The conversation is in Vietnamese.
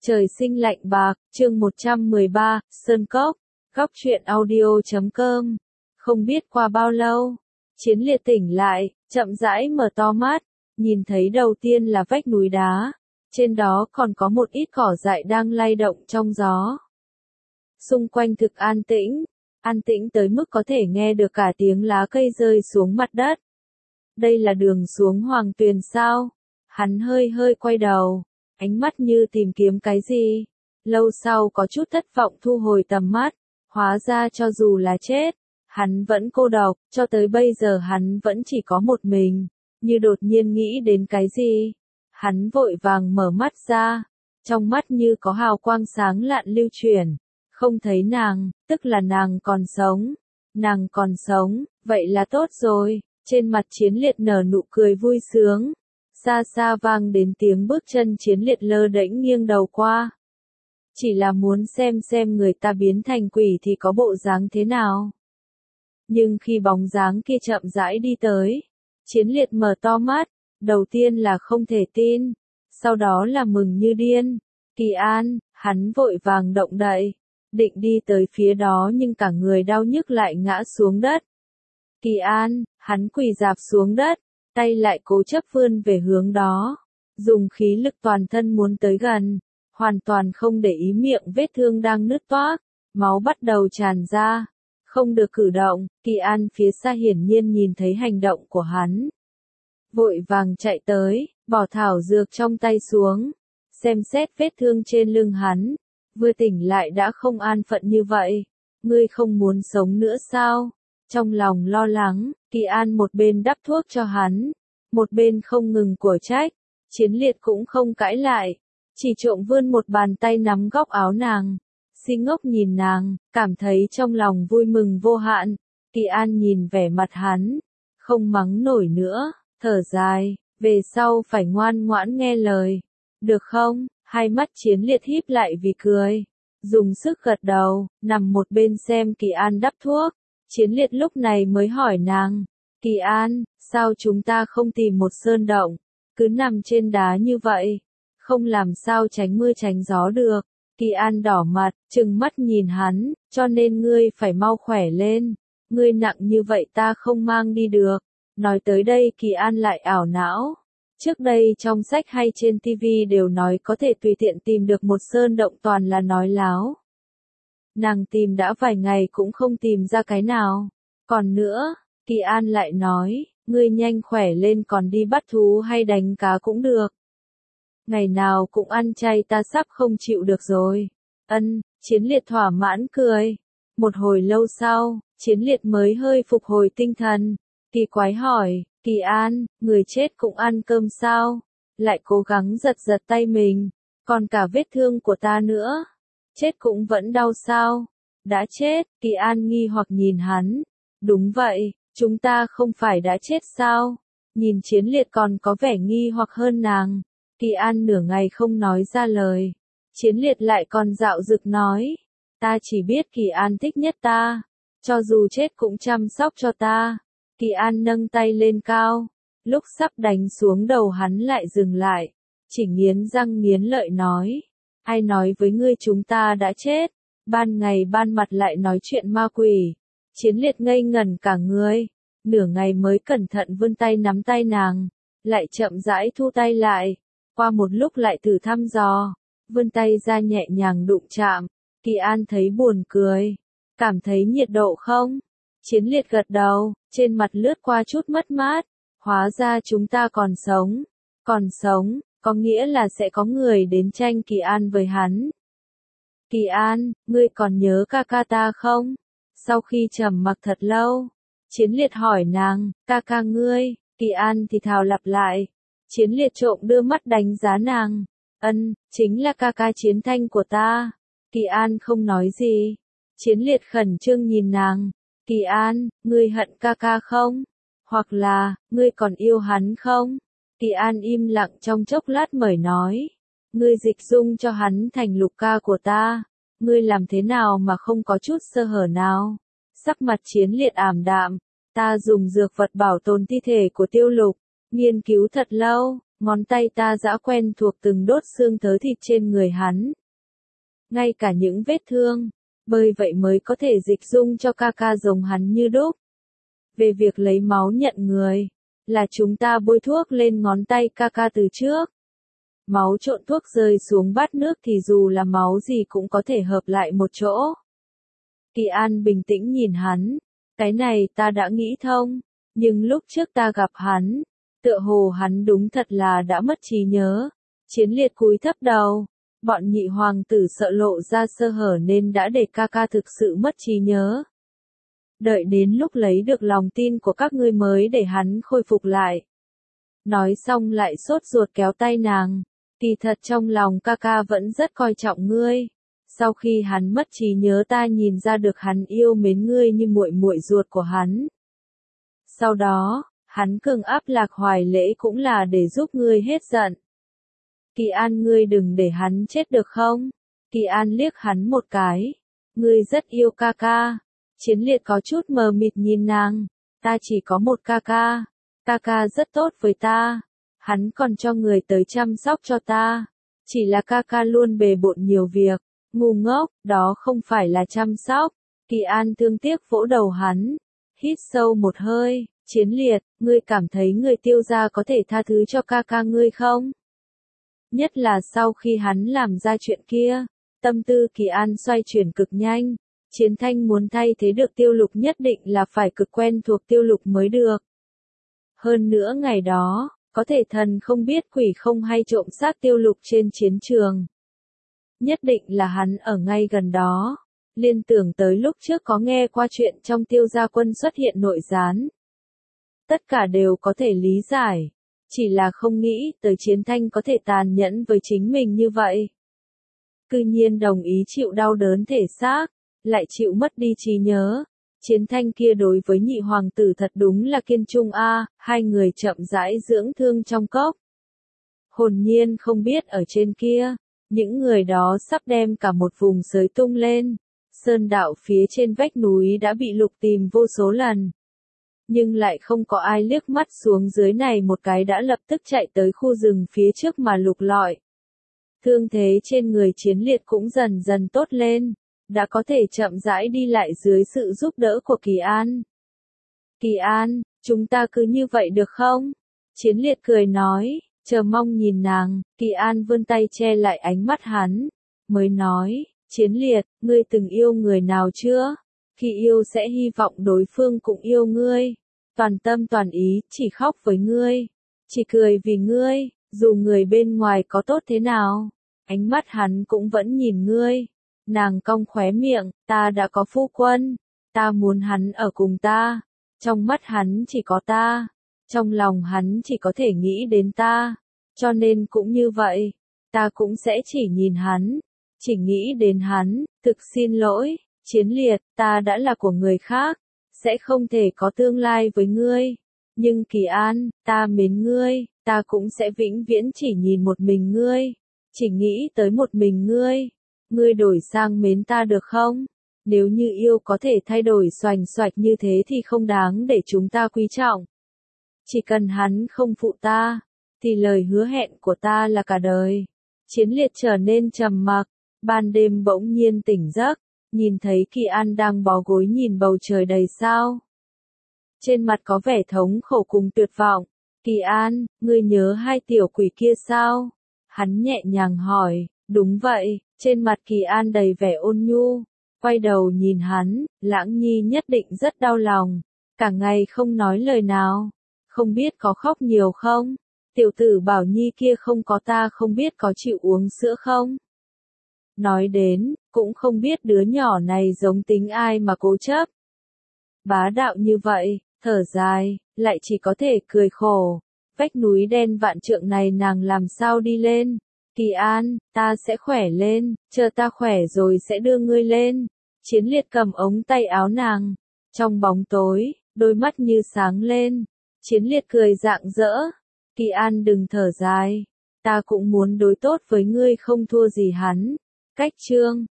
Trời sinh lạnh bạc, chương 113, Sơn Cốc, góc truyện audio.com. Không biết qua bao lâu, Chiến Liệt tỉnh lại, chậm rãi mở to mắt, nhìn thấy đầu tiên là vách núi đá, trên đó còn có một ít cỏ dại đang lay động trong gió. Xung quanh thực an tĩnh tới mức có thể nghe được cả tiếng lá cây rơi xuống mặt đất. Đây là đường xuống Hoàng Tuyền sao? Hắn hơi quay đầu, ánh mắt như tìm kiếm cái gì. Lâu sau có chút thất vọng thu hồi tầm mắt, hóa ra cho dù là chết, hắn vẫn cô độc, cho tới bây giờ hắn vẫn chỉ có một mình, như đột nhiên nghĩ đến cái gì. Hắn vội vàng mở mắt ra, trong mắt như có hào quang sáng lạn lưu chuyển, không thấy nàng, tức là nàng còn sống, vậy là tốt rồi. Trên mặt Chiến Liệt nở nụ cười vui sướng. Xa xa vang đến tiếng bước chân Chiến Liệt lơ đễnh nghiêng đầu qua. Chỉ là muốn xem người ta biến thành quỷ thì có bộ dáng thế nào. Nhưng khi bóng dáng kia chậm rãi đi tới, Chiến Liệt mở to mắt, đầu tiên là không thể tin, sau đó là mừng như điên. Kỳ An, hắn vội vàng động đậy, định đi tới phía đó nhưng cả người đau nhức lại ngã xuống đất. Kỳ An, hắn quỳ rạp xuống đất, tay lại cố chấp vươn về hướng đó, dùng khí lực toàn thân muốn tới gần, hoàn toàn không để ý miệng vết thương đang nứt toác, máu bắt đầu tràn ra, không được cử động. Kỳ An phía xa hiển nhiên nhìn thấy hành động của hắn, vội vàng chạy tới, bỏ thảo dược trong tay xuống, xem xét vết thương trên lưng hắn, vừa tỉnh lại đã không an phận như vậy, ngươi không muốn sống nữa sao? Trong lòng lo lắng, Kỳ An một bên đắp thuốc cho hắn, một bên không ngừng của trách. Chiến Liệt cũng không cãi lại, chỉ trộm vươn một bàn tay nắm góc áo nàng, si ngốc nhìn nàng, cảm thấy trong lòng vui mừng vô hạn. Kỳ An nhìn vẻ mặt hắn, không mắng nổi nữa, thở dài, về sau phải ngoan ngoãn nghe lời, được không? Hai mắt Chiến Liệt híp lại vì cười, dùng sức gật đầu, nằm một bên xem Kỳ An đắp thuốc. Chiến Liệt lúc này mới hỏi nàng, Kỳ An, sao chúng ta không tìm một sơn động, cứ nằm trên đá như vậy, không làm sao tránh mưa tránh gió được. Kỳ An đỏ mặt, trừng mắt nhìn hắn, cho nên ngươi phải mau khỏe lên, ngươi nặng như vậy ta không mang đi được. Nói tới đây Kỳ An lại ảo não, trước đây trong sách hay trên TV đều nói có thể tùy tiện tìm được một sơn động toàn là nói láo. Nàng tìm đã vài ngày cũng không tìm ra cái nào. Còn nữa, Kỳ An lại nói, ngươi nhanh khỏe lên còn đi bắt thú hay đánh cá cũng được. Ngày nào cũng ăn chay ta sắp không chịu được rồi. Chiến Liệt thỏa mãn cười. Một hồi lâu sau, Chiến Liệt mới hơi phục hồi tinh thần. Kỳ quái hỏi, Kỳ An, người chết cũng ăn cơm sao? Lại cố gắng giật tay mình, còn cả vết thương của ta nữa. Chết cũng vẫn đau sao? Đã chết, Kỳ An nghi hoặc nhìn hắn. Đúng vậy, chúng ta không phải đã chết sao? Nhìn Chiến Liệt còn có vẻ nghi hoặc hơn nàng. Kỳ An nửa ngày không nói ra lời. Chiến Liệt lại còn dạo dực nói. Ta chỉ biết Kỳ An thích nhất ta. Cho dù chết cũng chăm sóc cho ta. Kỳ An nâng tay lên cao. Lúc sắp đánh xuống đầu hắn lại dừng lại. Chỉ nghiến răng nghiến lợi nói. Ai nói với ngươi chúng ta đã chết, ban ngày ban mặt lại nói chuyện ma quỷ. Chiến Liệt ngây ngẩn cả người, nửa ngày mới cẩn thận vươn tay nắm tay nàng, lại chậm rãi thu tay lại, qua một lúc lại thử thăm dò, vươn tay ra nhẹ nhàng đụng chạm. Kỳ An thấy buồn cười, cảm thấy nhiệt độ không? Chiến Liệt gật đầu, trên mặt lướt qua chút mất mát, hóa ra chúng ta còn sống. Có nghĩa là sẽ có người đến tranh Kỳ An với hắn. Kỳ An, ngươi còn nhớ ca ca ta không? Sau khi trầm mặc thật lâu, Chiến Liệt hỏi nàng, ca ca ngươi, Kỳ An thì thào lặp lại. Chiến Liệt trộm đưa mắt đánh giá nàng. Chính là ca ca Chiến Thanh của ta. Kỳ An không nói gì. Chiến Liệt khẩn trương nhìn nàng. Kỳ An, ngươi hận ca ca không? Hoặc là, ngươi còn yêu hắn không? Kỳ An im lặng trong chốc lát mới nói. Ngươi dịch dung cho hắn thành Lục ca của ta. Ngươi làm thế nào mà không có chút sơ hở nào? Sắc mặt Chiến Liệt ảm đạm. Ta dùng dược vật bảo tồn thi thể của Tiêu Lục. Nghiên cứu thật lâu, Ngón tay ta đã quen thuộc từng đốt xương thớ thịt trên người hắn. Ngay cả những vết thương, bởi vậy mới có thể dịch dung cho ca ca giống hắn như đúc. Về việc lấy máu nhận người, là chúng ta bôi thuốc lên ngón tay ca ca từ trước. Máu trộn thuốc rơi xuống bát nước thì dù là máu gì cũng có thể hợp lại một chỗ. Kỳ An bình tĩnh nhìn hắn, cái này ta đã nghĩ thông, nhưng lúc trước ta gặp hắn, tựa hồ hắn đúng thật là đã mất trí nhớ. Chiến Liệt cúi thấp đầu, bọn nhị hoàng tử sợ lộ ra sơ hở nên đã để ca ca thực sự mất trí nhớ. Đợi đến lúc lấy được lòng tin của các ngươi mới để hắn khôi phục lại. Nói xong lại sốt ruột kéo tay nàng, kỳ thật trong lòng ca ca vẫn rất coi trọng ngươi. Sau khi hắn mất trí nhớ ta nhìn ra được hắn yêu mến ngươi như muội muội ruột của hắn. Sau đó, hắn cường áp Lạc Hoài Lễ cũng là để giúp ngươi hết giận. Kỳ An ngươi đừng để hắn chết được không? Kỳ An liếc hắn một cái. Ngươi rất yêu ca ca. Chiến Liệt có chút mờ mịt nhìn nàng. Ta chỉ có một ca ca. Ca ca rất tốt với ta. Hắn còn cho người tới chăm sóc cho ta. Chỉ là ca ca luôn bề bộn nhiều việc. Ngu ngốc, đó không phải là chăm sóc. Kỳ An thương tiếc vỗ đầu hắn. Hít sâu một hơi. Chiến Liệt, ngươi cảm thấy người Tiêu gia có thể tha thứ cho ca ca ngươi không? Nhất là sau khi hắn làm ra chuyện kia, tâm tư Kỳ An xoay chuyển cực nhanh. Chiến Thanh muốn thay thế được Tiêu Lục nhất định là phải cực quen thuộc Tiêu Lục mới được. Hơn nữa ngày đó, có thể thần không biết quỷ không hay trộm xác Tiêu Lục trên chiến trường. Nhất định là hắn ở ngay gần đó. Liên tưởng tới lúc trước có nghe qua chuyện trong Tiêu gia quân xuất hiện nội gián. Tất cả đều có thể lý giải. Chỉ là không nghĩ tới Chiến Thanh có thể tàn nhẫn với chính mình như vậy. Cư nhiên đồng ý chịu đau đớn thể xác, lại chịu mất đi trí nhớ. Chiến Thanh kia đối với nhị hoàng tử thật đúng là kiên trung a. Hai người chậm rãi dưỡng thương trong cốc. Hồn nhiên không biết ở trên kia, những người đó sắp đem cả một vùng sới tung lên. Sơn đạo phía trên vách núi đã bị lục tìm vô số lần. Nhưng lại không có ai liếc mắt xuống dưới này một cái đã lập tức chạy tới khu rừng phía trước mà lục lọi. Thương thế trên người Chiến Liệt cũng dần dần tốt lên, đã có thể chậm rãi đi lại dưới sự giúp đỡ của Kỳ An. Kỳ An, chúng ta cứ như vậy được không? Chiến Liệt cười nói, chờ mong nhìn nàng. Kỳ An vươn tay che lại ánh mắt hắn, mới nói, Chiến Liệt, ngươi từng yêu người nào chưa? Khi yêu sẽ hy vọng đối phương cũng yêu ngươi. Toàn tâm toàn ý, chỉ khóc với ngươi. Chỉ cười vì ngươi, dù người bên ngoài có tốt thế nào. Ánh mắt hắn cũng vẫn nhìn ngươi. Nàng cong khóe miệng, ta đã có phu quân. Ta muốn hắn ở cùng ta. Trong mắt hắn chỉ có ta. Trong lòng hắn chỉ có thể nghĩ đến ta. Cho nên cũng như vậy. Ta cũng sẽ chỉ nhìn hắn. Chỉ nghĩ đến hắn. Thực xin lỗi, Chiến Liệt, ta đã là của người khác. Sẽ không thể có tương lai với ngươi. Nhưng Kỳ An, ta mến ngươi, ta cũng sẽ vĩnh viễn chỉ nhìn một mình ngươi. Chỉ nghĩ tới một mình ngươi. Ngươi đổi sang mến ta được không? Nếu như yêu có thể thay đổi xoành xoạch như thế thì không đáng để chúng ta quý trọng. Chỉ cần hắn không phụ ta, thì lời hứa hẹn của ta là cả đời. Chiến Liệt trở nên trầm mặc, ban đêm bỗng nhiên tỉnh giấc. Nhìn thấy Kỳ An đang bó gối nhìn bầu trời đầy sao. Trên mặt có vẻ thống khổ cùng tuyệt vọng. Kỳ An, ngươi nhớ hai tiểu quỷ kia sao? Hắn nhẹ nhàng hỏi, đúng vậy. Trên mặt Kỳ An đầy vẻ ôn nhu. Quay đầu nhìn hắn, Lãng Nhi nhất định rất đau lòng. Cả ngày không nói lời nào. Không biết có khóc nhiều không? Tiểu tử Bảo Nhi kia không có ta không biết có chịu uống sữa không? Nói đến, cũng không biết đứa nhỏ này giống tính ai mà cố chấp. Bá đạo như vậy, thở dài, lại chỉ có thể cười khổ. Vách núi đen vạn trượng này nàng làm sao đi lên? Kỳ An, ta sẽ khỏe lên, chờ ta khỏe rồi sẽ đưa ngươi lên. Chiến Liệt cầm ống tay áo nàng. Trong bóng tối, đôi mắt như sáng lên. Chiến Liệt cười rạng rỡ. Kỳ An đừng thở dài. Ta cũng muốn đối tốt với ngươi không thua gì hắn. Cách chương